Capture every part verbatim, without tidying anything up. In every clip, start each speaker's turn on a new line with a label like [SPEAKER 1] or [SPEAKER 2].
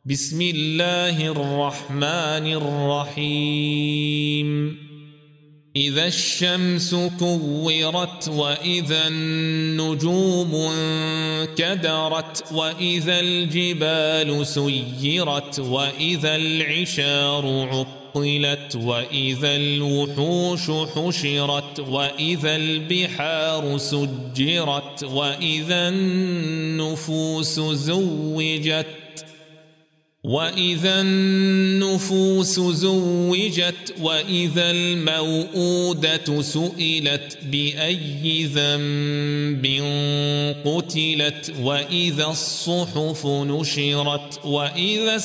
[SPEAKER 1] بسم الله الرحمن الرحيم إذا الشمس كورت وإذا النجوم انكدرت وإذا الجبال سيرت وإذا العشار عطلت وإذا الوحوش حشرت وإذا البحار سجرت وإذا النفوس زوجت وإذا النفوس زوجت وإذا الموءودة سئلت بأي ذنب قتلت وإذا الصحف نشرت وإذا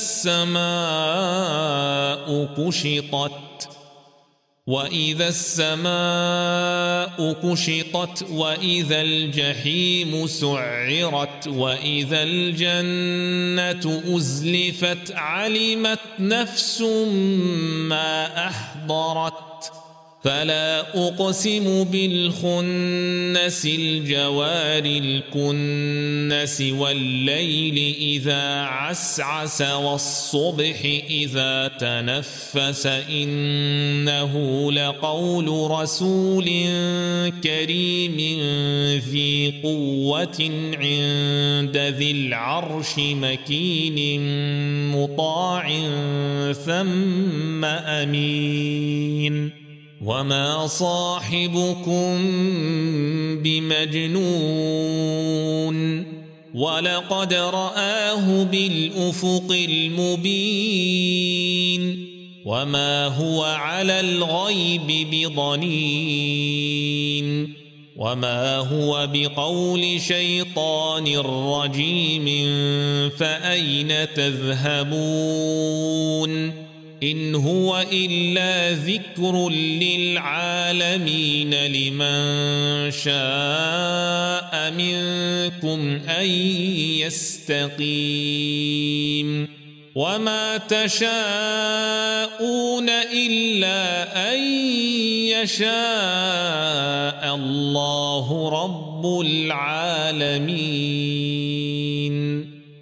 [SPEAKER 1] السماء كشطت وإذا السماء كشطت وإذا الجحيم سعرت وإذا الجنة أزلفت علمت نفس ما أحضرت فلا أقسم بالخنس الجوار الكنس والليل إذا عسعس والصبح إذا تنفس إنه لقول رسول كريم ذي قوة عند ذي العرش مكين مطاع ثم أمين وما صاحبكم بمجنون ولقد رآه بالأفق المبين وما هو على الغيب بضنين وما هو بقول شيطان رجيم فأين تذهبون إن هو إلا ذكر للعالمين لمن شاء منكم أن يستقيم وما تشاءون إلا أن يشاء الله رب العالمين.